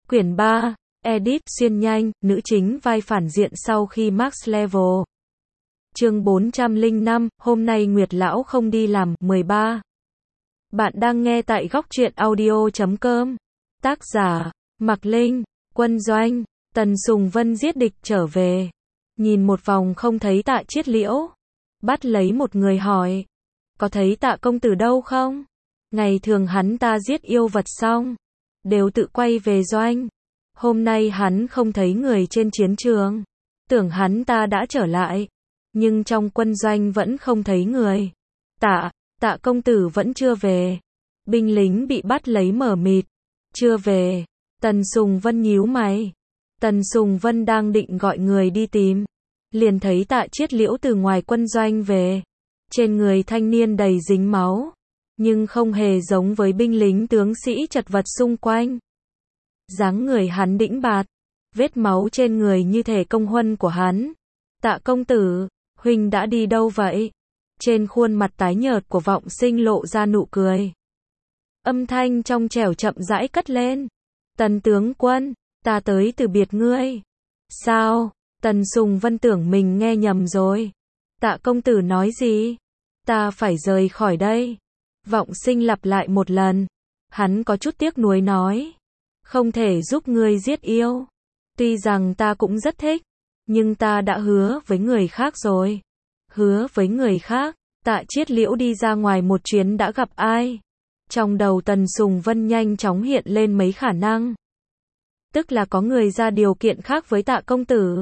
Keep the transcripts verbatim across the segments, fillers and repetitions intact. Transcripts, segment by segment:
Quyển ba, Edit xuyên nhanh, nữ chính vai phản diện sau khi Max Level. Chương bốn trăm lẻ năm, hôm nay Nguyệt Lão không đi làm, mười ba. Bạn đang nghe tại góc truyện audio chấm com. Tác giả, Mạc Linh, Quân Doanh, Tần Sùng Vân giết địch trở về. Nhìn một vòng không thấy Tạ Chiết Liễu. Bắt lấy một người hỏi. Có thấy Tạ công tử đâu không? Ngày thường hắn ta giết yêu vật xong. Đều tự quay về doanh. Hôm nay hắn không thấy người trên chiến trường. Tưởng hắn ta đã trở lại. Nhưng trong quân doanh vẫn không thấy người. Tạ, Tạ công tử vẫn chưa về. Binh lính bị bắt lấy mở mịt. Chưa về. Tần Sùng Vân nhíu mày. Tần Sùng Vân đang định gọi người đi tìm. Liền thấy Tạ Chiết Liễu từ ngoài quân doanh về. Trên người thanh niên đầy dính máu. Nhưng không hề giống với binh lính tướng sĩ chật vật xung quanh. Dáng người hắn đĩnh bạt. Vết máu trên người như thể công huân của hắn. Tạ công tử, huynh đã đi đâu vậy? Trên khuôn mặt tái nhợt của Vọng Sinh lộ ra nụ cười. Âm thanh trong trẻo chậm rãi cất lên. Tần tướng quân, ta tới từ biệt ngươi. Sao? Tần Sùng Vân tưởng mình nghe nhầm rồi. Tạ công tử nói gì? Ta phải rời khỏi đây. Vọng Sinh lặp lại một lần. Hắn có chút tiếc nuối nói. Không thể giúp ngươi giết yêu. Tuy rằng ta cũng rất thích. Nhưng ta đã hứa với người khác rồi. Hứa với người khác. Tạ Chiết Liễu đi ra ngoài một chuyến đã gặp ai? Trong đầu Tần Sùng Vân nhanh chóng hiện lên mấy khả năng. Tức là có người ra điều kiện khác với Tạ công tử.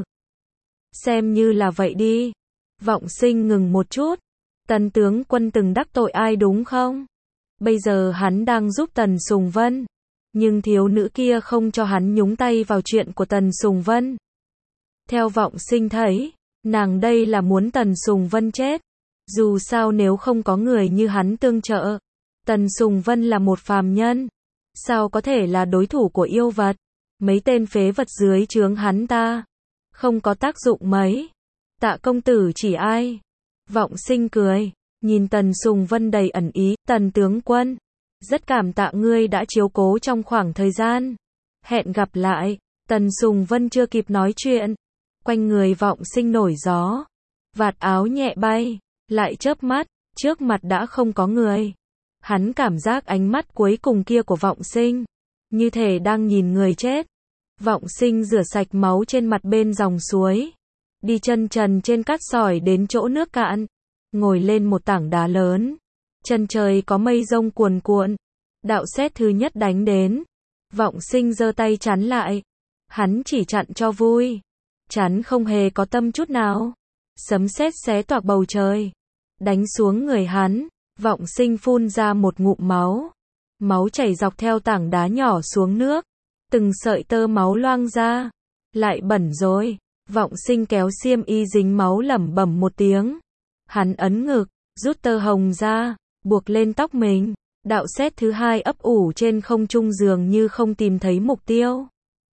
Xem như là vậy đi. Vọng Sinh ngừng một chút. Tần tướng quân từng đắc tội ai đúng không? Bây giờ hắn đang giúp Tần Sùng Vân. Nhưng thiếu nữ kia không cho hắn nhúng tay vào chuyện của Tần Sùng Vân. Theo Vọng Sinh thấy, nàng đây là muốn Tần Sùng Vân chết. Dù sao nếu không có người như hắn tương trợ, Tần Sùng Vân là một phàm nhân. Sao có thể là đối thủ của yêu vật? Mấy tên phế vật dưới trướng hắn ta. Không có tác dụng mấy. Tạ công tử chỉ ai? Vọng Sinh cười. Nhìn Tần Sùng Vân đầy ẩn ý. Tần tướng quân. Rất cảm tạ ngươi đã chiếu cố trong khoảng thời gian. Hẹn gặp lại. Tần Sùng Vân chưa kịp nói chuyện. Quanh người Vọng Sinh nổi gió. Vạt áo nhẹ bay. Lại chớp mắt. Trước mặt đã không có người. Hắn cảm giác ánh mắt cuối cùng kia của Vọng Sinh. Như thể đang nhìn người chết. Vọng Sinh rửa sạch máu trên mặt bên dòng suối. Đi chân trần trên cát sỏi đến chỗ nước cạn. Ngồi lên một tảng đá lớn. Chân trời có mây rông cuồn cuộn. Đạo sét thứ nhất đánh đến. Vọng Sinh giơ tay chắn lại. Hắn chỉ chặn cho vui. Chắn không hề có tâm chút nào. Sấm sét xé toạc bầu trời. Đánh xuống người hắn. Vọng Sinh phun ra một ngụm máu. Máu chảy dọc theo tảng đá nhỏ xuống nước. Từng sợi tơ máu loang ra. Lại bẩn rồi. Vọng Sinh kéo xiêm y dính máu lẩm bẩm một tiếng. Hắn ấn ngực, rút tơ hồng ra, buộc lên tóc mình. Đạo sét thứ hai ấp ủ trên không trung dường như không tìm thấy mục tiêu.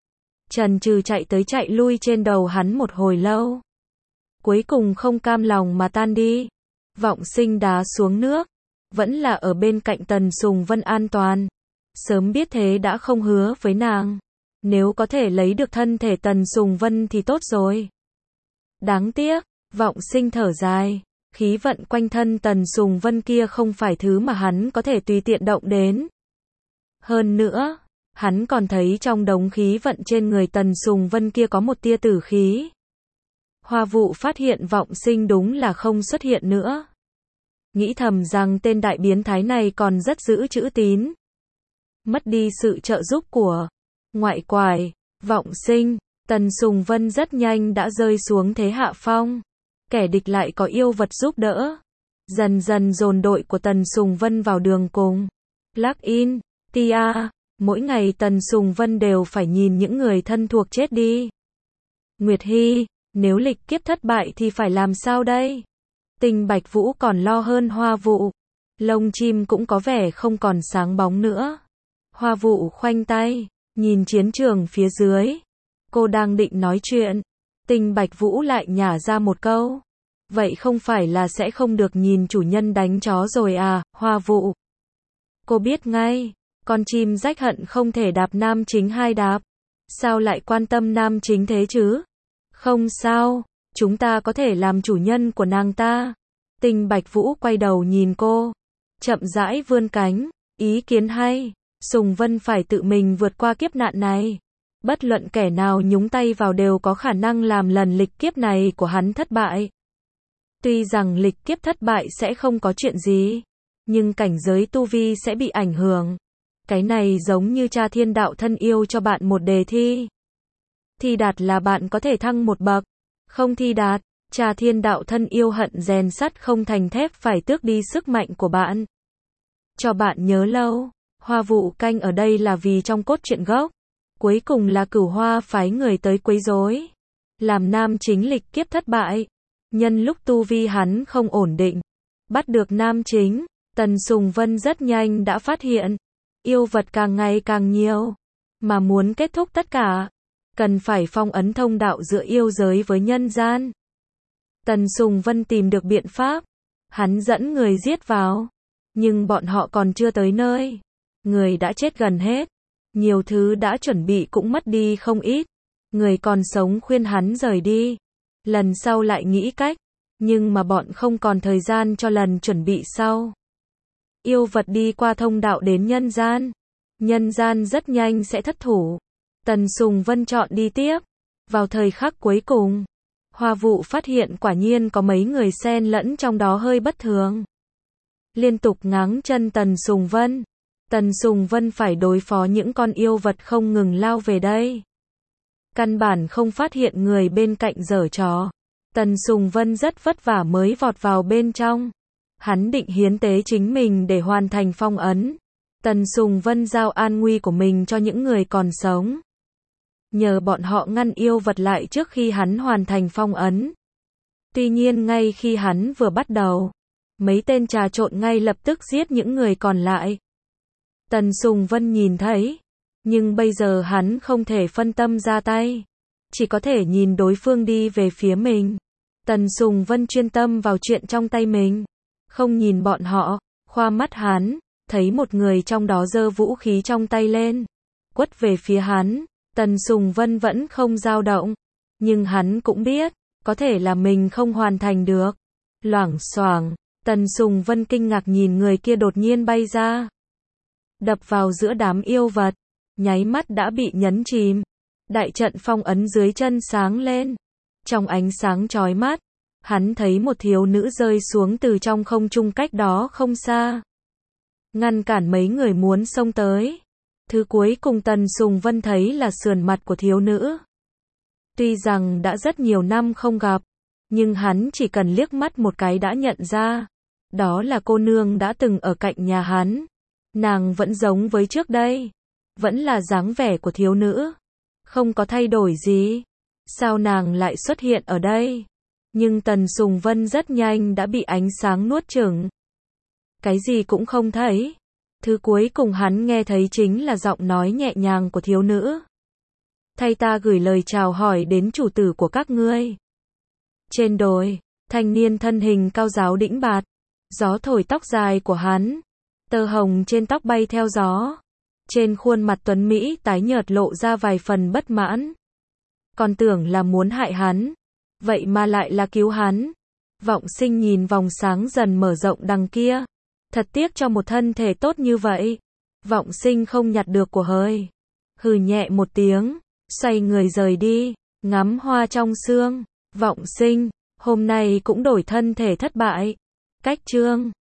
Trần trừ chạy tới chạy lui trên đầu hắn một hồi lâu. Cuối cùng không cam lòng mà tan đi. Vọng Sinh đá xuống nước. Vẫn là ở bên cạnh Tần Sùng Vân an toàn. Sớm biết thế đã không hứa với nàng. Nếu có thể lấy được thân thể Tần Sùng Vân thì tốt rồi. Đáng tiếc, Vọng Sinh thở dài. Khí vận quanh thân Tần Sùng Vân kia không phải thứ mà hắn có thể tùy tiện động đến. Hơn nữa, hắn còn thấy trong đống khí vận trên người Tần Sùng Vân kia có một tia tử khí. Hoa Vụ phát hiện Vọng Sinh đúng là không xuất hiện nữa. Nghĩ thầm rằng tên đại biến thái này còn rất giữ chữ tín. Mất đi sự trợ giúp của ngoại quải, Vọng Sinh, Tần Sùng Vân rất nhanh đã rơi xuống thế hạ phong. Kẻ địch lại có yêu vật giúp đỡ. Dần dần dồn đội của Tần Sùng Vân vào đường cùng. Plug in, tia, mỗi ngày Tần Sùng Vân đều phải nhìn những người thân thuộc chết đi. Nguyệt Hy, nếu lịch kiếp thất bại thì phải làm sao đây? Tình Bạch Vũ còn lo hơn Hoa Vụ. Lông chim cũng có vẻ không còn sáng bóng nữa. Hoa Vụ khoanh tay, nhìn chiến trường phía dưới. Cô đang định nói chuyện. Tình Bạch Vũ lại nhả ra một câu. Vậy không phải là sẽ không được nhìn chủ nhân đánh chó rồi à, Hoa Vụ? Cô biết ngay. Con chim rách hận không thể đạp nam chính hai đạp. Sao lại quan tâm nam chính thế chứ? Không sao, chúng ta có thể làm chủ nhân của nàng ta. Tinh Bạch Vũ quay đầu nhìn cô, chậm rãi vươn cánh, ý kiến hay, Sùng Vân phải tự mình vượt qua kiếp nạn này. Bất luận kẻ nào nhúng tay vào đều có khả năng làm lần lịch kiếp này của hắn thất bại. Tuy rằng lịch kiếp thất bại sẽ không có chuyện gì, nhưng cảnh giới tu vi sẽ bị ảnh hưởng. Cái này giống như tra thiên đạo thân yêu cho bạn một đề thi. Thi đạt là bạn có thể thăng một bậc, không thi đạt, tra thiên đạo thân yêu hận rèn sắt không thành thép phải tước đi sức mạnh của bạn. Cho bạn nhớ lâu, Hoa Vụ Canh ở đây là vì trong cốt truyện gốc, cuối cùng là Cửu Hoa phái người tới quấy rối, làm nam chính lịch kiếp thất bại. Nhân lúc tu vi hắn không ổn định, bắt được nam chính, Tần Sùng Vân rất nhanh đã phát hiện, yêu vật càng ngày càng nhiều, mà muốn kết thúc tất cả, cần phải phong ấn thông đạo giữa yêu giới với nhân gian. Tần Sùng Vân tìm được biện pháp, hắn dẫn người giết vào, nhưng bọn họ còn chưa tới nơi, người đã chết gần hết, nhiều thứ đã chuẩn bị cũng mất đi không ít, người còn sống khuyên hắn rời đi, lần sau lại nghĩ cách, nhưng mà bọn không còn thời gian cho lần chuẩn bị sau. Yêu vật đi qua thông đạo đến nhân gian, nhân gian rất nhanh sẽ thất thủ. Tần Sùng Vân chọn đi tiếp, vào thời khắc cuối cùng, Hoa Vụ phát hiện quả nhiên có mấy người xen lẫn trong đó hơi bất thường. Liên tục ngáng chân Tần Sùng Vân, Tần Sùng Vân phải đối phó những con yêu vật không ngừng lao về đây. Căn bản không phát hiện người bên cạnh giở trò. Tần Sùng Vân rất vất vả mới vọt vào bên trong. Hắn định hiến tế chính mình để hoàn thành phong ấn. Tần Sùng Vân giao an nguy của mình cho những người còn sống. Nhờ bọn họ ngăn yêu vật lại trước khi hắn hoàn thành phong ấn. Tuy nhiên ngay khi hắn vừa bắt đầu, mấy tên trà trộn ngay lập tức giết những người còn lại. Tần Sùng Vân nhìn thấy, nhưng bây giờ hắn không thể phân tâm ra tay, chỉ có thể nhìn đối phương đi về phía mình. Tần Sùng Vân chuyên tâm vào chuyện trong tay mình, không nhìn bọn họ, khoa mắt hắn, thấy một người trong đó giơ vũ khí trong tay lên, quất về phía hắn. Tần Sùng Vân vẫn không dao động, nhưng hắn cũng biết, có thể là mình không hoàn thành được. Loảng xoảng, Tần Sùng Vân kinh ngạc nhìn người kia đột nhiên bay ra, đập vào giữa đám yêu vật, nháy mắt đã bị nhấn chìm. Đại trận phong ấn dưới chân sáng lên, trong ánh sáng chói mắt, hắn thấy một thiếu nữ rơi xuống từ trong không trung cách đó không xa, ngăn cản mấy người muốn xông tới. Thứ cuối cùng Tần Sùng Vân thấy là sườn mặt của thiếu nữ. Tuy rằng đã rất nhiều năm không gặp, nhưng hắn chỉ cần liếc mắt một cái đã nhận ra, đó là cô nương đã từng ở cạnh nhà hắn. Nàng vẫn giống với trước đây, vẫn là dáng vẻ của thiếu nữ, không có thay đổi gì. Sao nàng lại xuất hiện ở đây? Nhưng Tần Sùng Vân rất nhanh đã bị ánh sáng nuốt chửng. Cái gì cũng không thấy. Thứ cuối cùng hắn nghe thấy chính là giọng nói nhẹ nhàng của thiếu nữ. Thay ta gửi lời chào hỏi đến chủ tử của các ngươi. Trên đồi, thanh niên thân hình cao ráo đĩnh bạt, gió thổi tóc dài của hắn, tơ hồng trên tóc bay theo gió. Trên khuôn mặt tuấn Mỹ tái nhợt lộ ra vài phần bất mãn. Còn tưởng là muốn hại hắn, vậy mà lại là cứu hắn. Vọng Sinh nhìn vòng sáng dần mở rộng đằng kia. Thật tiếc cho một thân thể tốt như vậy. Vọng Sinh không nhặt được của hời. Hừ nhẹ một tiếng, xoay người rời đi, ngắm hoa trong sương. Vọng Sinh, hôm nay cũng đổi thân thể thất bại. Cách chương